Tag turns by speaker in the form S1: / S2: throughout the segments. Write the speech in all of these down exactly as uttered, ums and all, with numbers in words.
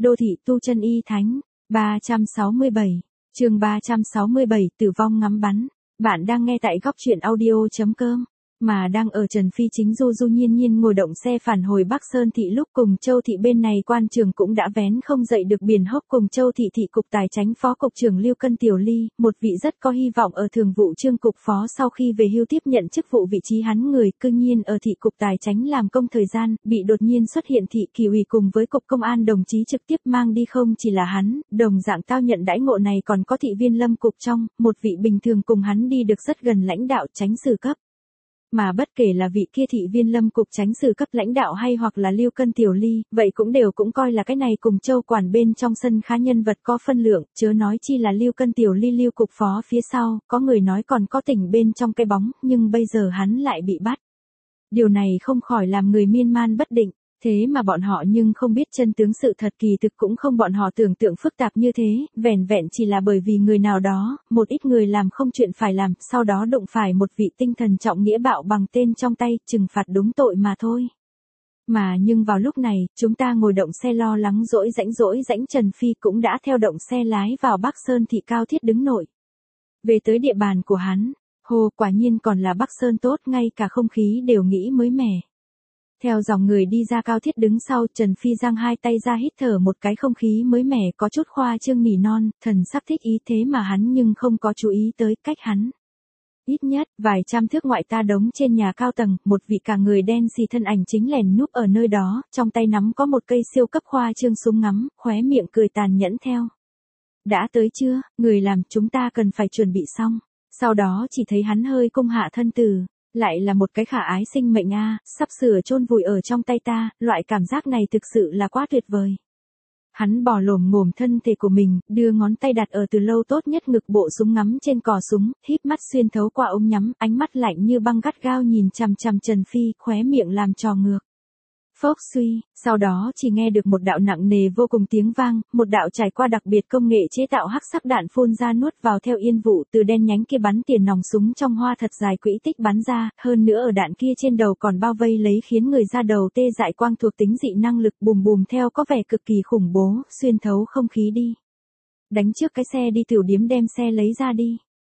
S1: Đô thị tu chân y thánh, ba trăm sáu mươi bảy, chương ba trăm sáu mươi bảy, tử vong ngắm bắn. Bạn đang nghe tại góc truyện audio chấm com, mà đang ở Trần Phi chính du du nhiên nhiên ngồi động xe phản hồi Bắc Sơn thị lúc cùng Châu thị bên này quan trường cũng đã vén không dậy được biển hốc cùng Châu thị thị cục tài chánh phó cục trưởng Lưu Cân Tiểu Ly, một vị rất có hy vọng ở thường vụ trương cục phó sau khi về hưu tiếp nhận chức vụ vị trí hắn người cư nhiên ở thị cục tài chánh làm công thời gian, bị đột nhiên xuất hiện thị kỳ ủy cùng với cục công an đồng chí trực tiếp mang đi không chỉ là hắn, đồng dạng tao nhận đãi ngộ này còn có thị viên lâm cục trong, một vị bình thường cùng hắn đi được rất gần lãnh đạo chánh sử cấp. Mà bất kể là vị kia thị viên lâm cục chánh sử cấp lãnh đạo hay hoặc là Lưu Cân Tiểu Ly, vậy cũng đều cũng coi là cái này cùng Châu quản bên trong sân khá nhân vật có phân lượng, chớ nói chi là Lưu Cân Tiểu Ly Lưu cục phó phía sau, có người nói còn có tỉnh bên trong cái bóng, nhưng bây giờ hắn lại bị bắt. Điều này không khỏi làm người miên man bất định. Thế mà bọn họ nhưng không biết chân tướng sự thật kỳ thực cũng không bọn họ tưởng tượng phức tạp như thế, vẻn vẹn chỉ là bởi vì người nào đó, một ít người làm không chuyện phải làm, sau đó đụng phải một vị tinh thần trọng nghĩa bạo bằng tên trong tay, trừng phạt đúng tội mà thôi. Mà nhưng vào lúc này, chúng ta ngồi động xe lo lắng dỗi rãnh dỗi rãnh Trần Phi cũng đã theo động xe lái vào Bắc Sơn thị cao thiết đứng nội. Về tới địa bàn của hắn, hồ quả nhiên còn là Bắc Sơn tốt, ngay cả không khí đều nghĩ mới mẻ. Theo dòng người đi ra cao thiết đứng sau, Trần Phi giang hai tay ra hít thở một cái không khí mới mẻ có chút khoa trương nỉ non, thần sắc thích ý thế mà hắn nhưng không có chú ý tới cách hắn. Ít nhất, vài trăm thước ngoại ta đống trên nhà cao tầng, một vị cả người đen xì thân ảnh chính lèn núp ở nơi đó, trong tay nắm có một cây siêu cấp khoa trương súng ngắm, khóe miệng cười tàn nhẫn theo. Đã tới chưa, người làm chúng ta cần phải chuẩn bị xong. Sau đó chỉ thấy hắn hơi cung hạ thân từ. Lại là một cái khả ái sinh mệnh a, sắp sửa chôn vùi ở trong tay ta, loại cảm giác này thực sự là quá tuyệt vời. Hắn bò lồm ngồm thân thể của mình, đưa ngón tay đặt ở từ lâu tốt nhất ngực bộ súng ngắm trên cò súng, híp mắt xuyên thấu qua ống nhắm, ánh mắt lạnh như băng gắt gao nhìn chằm chằm Trần Phi, khóe miệng làm trò ngược. Phốc suy, sau đó chỉ nghe được một đạo nặng nề vô cùng tiếng vang, một đạo trải qua đặc biệt công nghệ chế tạo hắc sắc đạn phun ra nuốt vào theo yên vụ từ đen nhánh kia bắn tiền nòng súng trong hoa thật dài quỹ tích bắn ra, hơn nữa ở đạn kia trên đầu còn bao vây lấy khiến người ra đầu tê dại quang thuộc tính dị năng lực bùm bùm theo có vẻ cực kỳ khủng bố, xuyên thấu không khí đi. Đánh trước cái xe đi tiểu điếm đem xe lấy ra đi.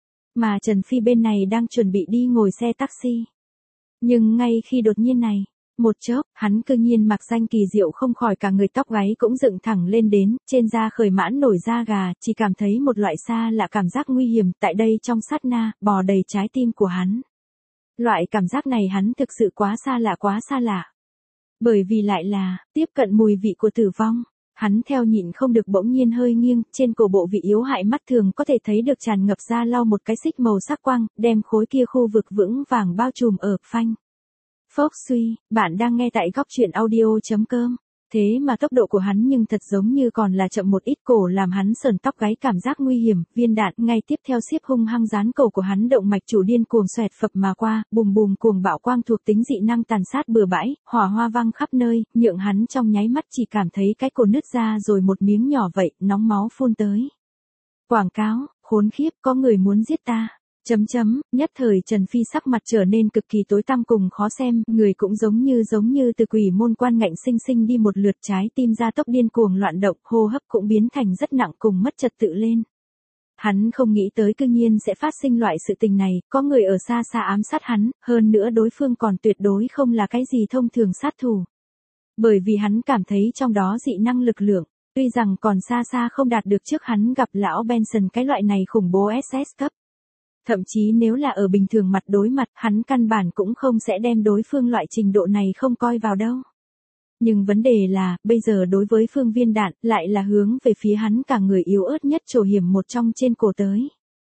S1: Mà Trần Phi bên này đang chuẩn bị đi ngồi xe taxi. Nhưng ngay khi đột nhiên này, một chốc, hắn cư nhiên mặc danh kỳ diệu không khỏi cả người tóc gáy cũng dựng thẳng lên đến, trên da khởi mãn nổi da gà, chỉ cảm thấy một loại xa lạ cảm giác nguy hiểm tại đây trong sát na, bò đầy trái tim của hắn. Loại cảm giác này hắn thực sự quá xa lạ quá xa lạ. Bởi vì lại là, tiếp cận mùi vị của tử vong. Hắn theo nhịn không được bỗng nhiên hơi nghiêng, trên cổ bộ vị yếu hại mắt thường có thể thấy được tràn ngập ra lau một cái xích màu sắc quang, đem khối kia khu vực vững vàng bao trùm ở phanh. Phốc suy, bạn đang nghe tại góc truyện audio chấm com. Thế mà tốc độ của hắn nhưng thật giống như còn là chậm một ít, cổ làm hắn sờn tóc gáy cảm giác nguy hiểm, viên đạn ngay tiếp theo xiếp hung hăng dán cổ của hắn động mạch chủ điên cuồng xoẹt phập mà qua, bùm bùm cuồng bạo quang thuộc tính dị năng tàn sát bừa bãi, hỏa hoa vang khắp nơi, nhượng hắn trong nháy mắt chỉ cảm thấy cái cổ nứt ra rồi một miếng nhỏ vậy, nóng máu phun tới. Quảng cáo, khốn khiếp, có người muốn giết ta. Chấm chấm, nhất thời Trần Phi sắc mặt trở nên cực kỳ tối tăm cùng khó xem, người cũng giống như giống như từ quỷ môn quan ngạnh sinh sinh đi một lượt, trái tim ra tốc điên cuồng loạn động, hô hấp cũng biến thành rất nặng cùng mất trật tự lên. Hắn không nghĩ tới cư nhiên sẽ phát sinh loại sự tình này, có người ở xa xa ám sát hắn, hơn nữa đối phương còn tuyệt đối không là cái gì thông thường sát thủ. Bởi vì hắn cảm thấy trong đó dị năng lực lượng, tuy rằng còn xa xa không đạt được trước hắn gặp lão Benson cái loại này khủng bố ét ét cấp. Thậm chí nếu là ở bình thường mặt đối mặt, hắn căn bản cũng không sẽ đem đối phương loại trình độ này không coi vào đâu. Nhưng vấn đề là, bây giờ đối với phương viên đạn, lại là hướng về phía hắn cả người yếu ớt nhất trổ hiểm một trong trên cổ tới.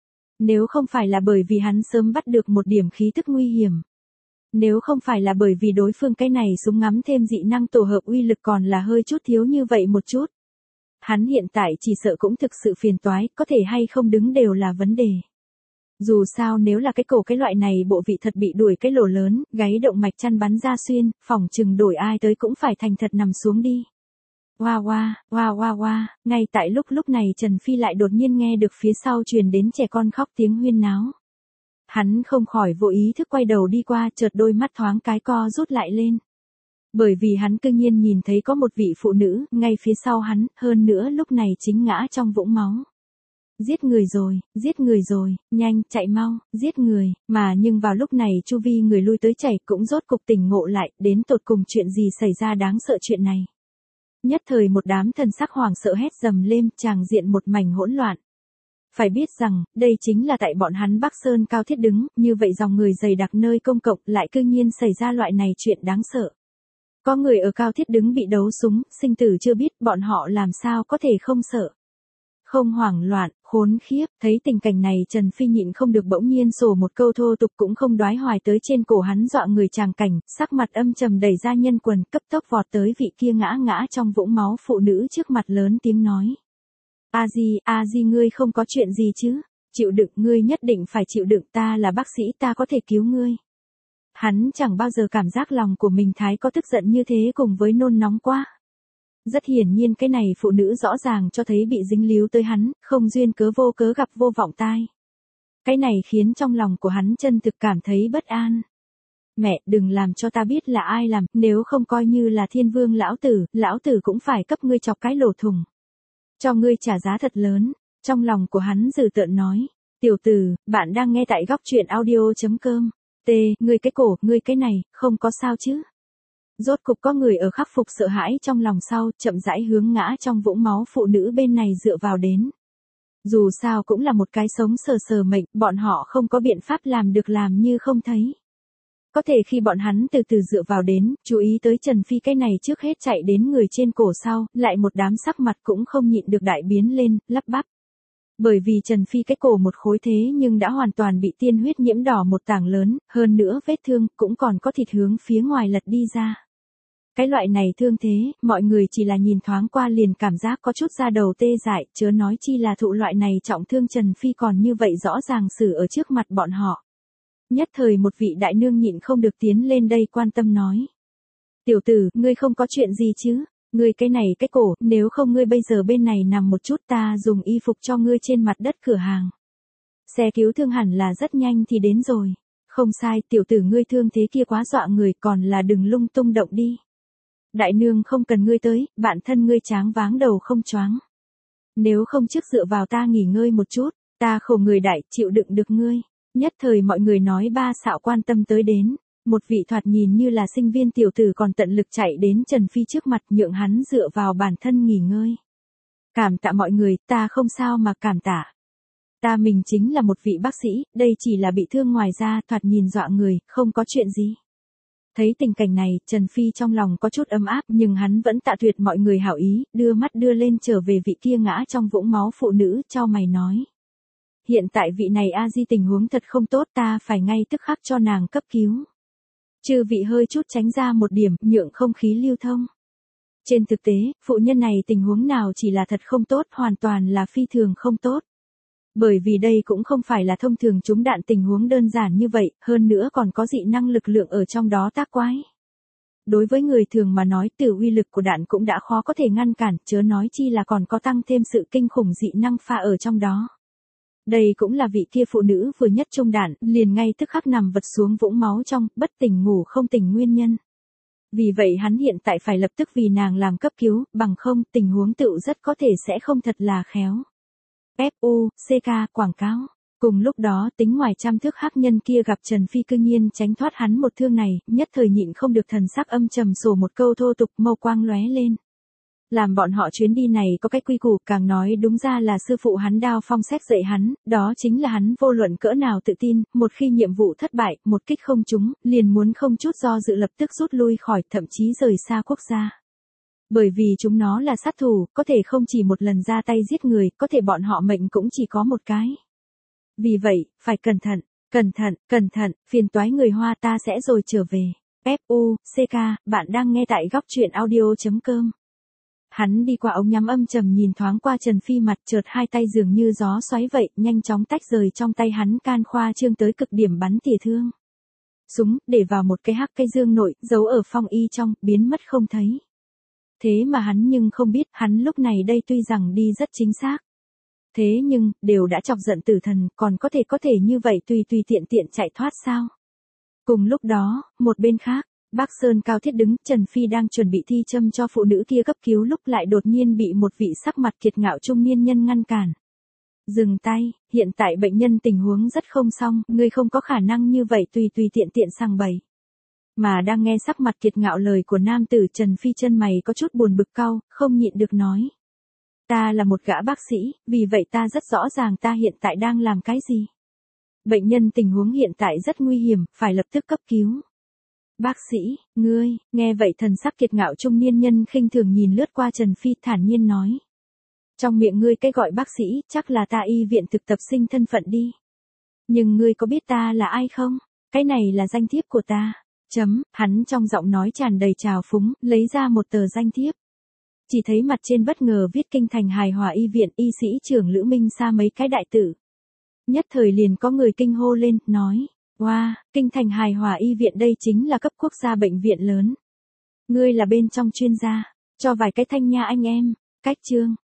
S1: Nếu không phải là bởi vì hắn sớm bắt được một điểm khí tức nguy hiểm. Nếu không phải là bởi vì đối phương cái này súng ngắm thêm dị năng tổ hợp uy lực còn là hơi chút thiếu như vậy một chút. Hắn hiện tại chỉ sợ cũng thực sự phiền toái, có thể hay không đứng đều là vấn đề. Dù sao nếu là cái cổ cái loại này bộ vị thật bị đuổi cái lỗ lớn, gáy động mạch chăn bắn ra xuyên, phỏng chừng đổi ai tới cũng phải thành thật nằm xuống đi. Hoa hoa, hoa hoa hoa, ngay tại lúc lúc này Trần Phi lại đột nhiên nghe được phía sau truyền đến trẻ con khóc tiếng huyên náo. Hắn không khỏi vô ý thức quay đầu đi qua, chợt đôi mắt thoáng cái co rút lại lên. Bởi vì hắn cư nhiên nhìn thấy có một vị phụ nữ, ngay phía sau hắn, hơn nữa lúc này chính ngã trong vũng máu. Giết người rồi, giết người rồi, nhanh, chạy mau, giết người, mà nhưng vào lúc này chu vi người lui tới chảy cũng rốt cục tỉnh ngộ lại, đến tột cùng chuyện gì xảy ra đáng sợ chuyện này. Nhất thời một đám thần sắc hoảng sợ hét dầm lên, tràng diện một mảnh hỗn loạn. Phải biết rằng, đây chính là tại bọn hắn Bắc Sơn Cao Thiết đứng, như vậy dòng người dày đặc nơi công cộng lại cư nhiên xảy ra loại này chuyện đáng sợ. Có người ở Cao Thiết đứng bị đấu súng, sinh tử chưa biết, bọn họ làm sao có thể không sợ. Không hoảng loạn, khốn khiếp, thấy tình cảnh này Trần Phi nhịn không được bỗng nhiên sổ một câu thô tục cũng không đoái hoài tới trên cổ hắn dọa người tràng cảnh, sắc mặt âm trầm đẩy ra nhân quần cấp tốc vọt tới vị kia ngã ngã trong vũng máu phụ nữ trước mặt lớn tiếng nói. A Di, A Di ngươi không có chuyện gì chứ, chịu đựng ngươi nhất định phải chịu đựng ta là bác sĩ ta có thể cứu ngươi. Hắn chẳng bao giờ cảm giác lòng của mình thái có tức giận như thế cùng với nôn nóng quá. Rất hiển nhiên cái này phụ nữ rõ ràng cho thấy bị dính líu tới hắn, không duyên cớ vô cớ gặp vô vọng tai. Cái này khiến trong lòng của hắn chân thực cảm thấy bất an. Mẹ, đừng làm cho ta biết là ai làm, nếu không coi như là thiên vương lão tử, lão tử cũng phải cấp ngươi chọc cái lỗ thùng. Cho ngươi trả giá thật lớn, trong lòng của hắn dữ tợn nói. Tiểu tử, bạn đang nghe tại góc truyện audio chấm com. T, ngươi cái cổ, ngươi cái này, không có sao chứ. Rốt cục có người ở khắc phục sợ hãi trong lòng sau, chậm rãi hướng ngã trong vũng máu phụ nữ bên này dựa vào đến. Dù sao cũng là một cái sống sờ sờ mệnh, bọn họ không có biện pháp làm được làm như không thấy. Có thể khi bọn hắn từ từ dựa vào đến, chú ý tới Trần Phi cái này trước hết chạy đến người trên cổ sau, lại một đám sắc mặt cũng không nhịn được đại biến lên, lắp bắp. Bởi vì Trần Phi cái cổ một khối thế nhưng đã hoàn toàn bị tiên huyết nhiễm đỏ một tảng lớn, hơn nữa vết thương cũng còn có thịt hướng phía ngoài lật đi ra. Cái loại này thương thế, mọi người chỉ là nhìn thoáng qua liền cảm giác có chút da đầu tê dại, chớ nói chi là thụ loại này trọng thương Trần Phi còn như vậy rõ ràng xử ở trước mặt bọn họ. Nhất thời một vị đại nương nhịn không được tiến lên đây quan tâm nói. Tiểu tử, ngươi không có chuyện gì chứ? Ngươi cái này cái cổ, nếu không ngươi bây giờ bên này nằm một chút ta dùng y phục cho ngươi trên mặt đất cửa hàng. Xe cứu thương hẳn là rất nhanh thì đến rồi. Không sai, tiểu tử ngươi thương thế kia quá dọa người còn là đừng lung tung động đi. Đại nương không cần ngươi tới, bản thân ngươi tráng váng đầu không choáng. Nếu không trước dựa vào ta nghỉ ngơi một chút, ta khổ người đại, chịu đựng được ngươi. Nhất thời mọi người nói ba xạo quan tâm tới đến. Một vị thoạt nhìn như là sinh viên tiểu tử còn tận lực chạy đến Trần Phi trước mặt nhượng hắn dựa vào bản thân nghỉ ngơi. Cảm tạ mọi người, ta không sao mà cảm tạ. Ta mình chính là một vị bác sĩ, đây chỉ là bị thương ngoài da, thoạt nhìn dọa người, không có chuyện gì. Thấy tình cảnh này, Trần Phi trong lòng có chút ấm áp nhưng hắn vẫn tạ tuyệt mọi người hảo ý, đưa mắt đưa lên trở về vị kia ngã trong vũng máu phụ nữ, cho mày nói. Hiện tại vị này A Di tình huống thật không tốt ta phải ngay tức khắc cho nàng cấp cứu. Chư vị hơi chút tránh ra một điểm, nhượng không khí lưu thông. Trên thực tế, phụ nhân này tình huống nào chỉ là thật không tốt, hoàn toàn là phi thường không tốt. Bởi vì đây cũng không phải là thông thường trúng đạn tình huống đơn giản như vậy, hơn nữa còn có dị năng lực lượng ở trong đó tác quái. Đối với người thường mà nói từ uy lực của đạn cũng đã khó có thể ngăn cản, chớ nói chi là còn có tăng thêm sự kinh khủng dị năng pha ở trong đó. Đây cũng là vị kia phụ nữ vừa nhất trung đạn, liền ngay tức khắc nằm vật xuống vũng máu trong, bất tỉnh ngủ không tỉnh nguyên nhân. Vì vậy hắn hiện tại phải lập tức vì nàng làm cấp cứu, bằng không tình huống tựu rất có thể sẽ không thật là khéo. ép u xê ca quảng cáo. Cùng lúc đó tính ngoài trăm thước hắc nhân kia gặp Trần Phi cư nhiên tránh thoát hắn một thương này, nhất thời nhịn không được thần sắc âm trầm sổ một câu thô tục mâu quang lóe lên. Làm bọn họ chuyến đi này có cái quy củ, càng nói đúng ra là sư phụ hắn Đao Phong xét dạy hắn, đó chính là hắn vô luận cỡ nào tự tin, một khi nhiệm vụ thất bại, một kích không trúng, liền muốn không chút do dự lập tức rút lui khỏi, thậm chí rời xa quốc gia. Bởi vì chúng nó là sát thủ, có thể không chỉ một lần ra tay giết người, có thể bọn họ mệnh cũng chỉ có một cái. Vì vậy, phải cẩn thận, cẩn thận, cẩn thận, phiền toái người Hoa ta sẽ rồi trở về. ép u xê ca, bạn đang nghe tại góc truyện audio chấm com. Hắn đi qua ống nhắm âm trầm nhìn thoáng qua Trần Phi mặt, chợt hai tay dường như gió xoáy vậy, nhanh chóng tách rời trong tay hắn can khoa trương tới cực điểm bắn tỉa thương. Súng, để vào một cái hắc cây dương nội, giấu ở phong y trong, biến mất không thấy. Thế mà hắn nhưng không biết, hắn lúc này đây tuy rằng đi rất chính xác. Thế nhưng, đều đã chọc giận tử thần, còn có thể có thể như vậy tùy tùy tiện tiện chạy thoát sao? Cùng lúc đó, một bên khác, Bác Sơn cao thiết đứng, Trần Phi đang chuẩn bị thi châm cho phụ nữ kia cấp cứu lúc lại đột nhiên bị một vị sắc mặt kiệt ngạo trung niên nhân ngăn cản. Dừng tay, hiện tại bệnh nhân tình huống rất không xong, ngươi không có khả năng như vậy tùy tùy tiện tiện sằng bậy. Mà đang nghe sắc mặt kiệt ngạo lời của nam tử, Trần Phi chân mày có chút buồn bực cau, không nhịn được nói. Ta là một gã bác sĩ, vì vậy ta rất rõ ràng ta hiện tại đang làm cái gì. Bệnh nhân tình huống hiện tại rất nguy hiểm, phải lập tức cấp cứu. Bác sĩ, ngươi, nghe vậy thần sắc kiệt ngạo trung niên nhân khinh thường nhìn lướt qua Trần Phi thản nhiên nói. Trong miệng ngươi cái gọi bác sĩ, chắc là ta y viện thực tập sinh thân phận đi. Nhưng ngươi có biết ta là ai không? Cái này là danh thiếp của ta. Chấm, hắn trong giọng nói tràn đầy trào phúng, lấy ra một tờ danh thiếp. Chỉ thấy mặt trên bất ngờ viết Kinh Thành Hài Hòa Y Viện y sĩ trưởng Lữ Minh Sa mấy cái đại tử. Nhất thời liền có người kinh hô lên, nói, wow, Kinh Thành Hài Hòa Y Viện đây chính là cấp quốc gia bệnh viện lớn. Ngươi là bên trong chuyên gia, cho vài cái thanh nha anh em, cách chương.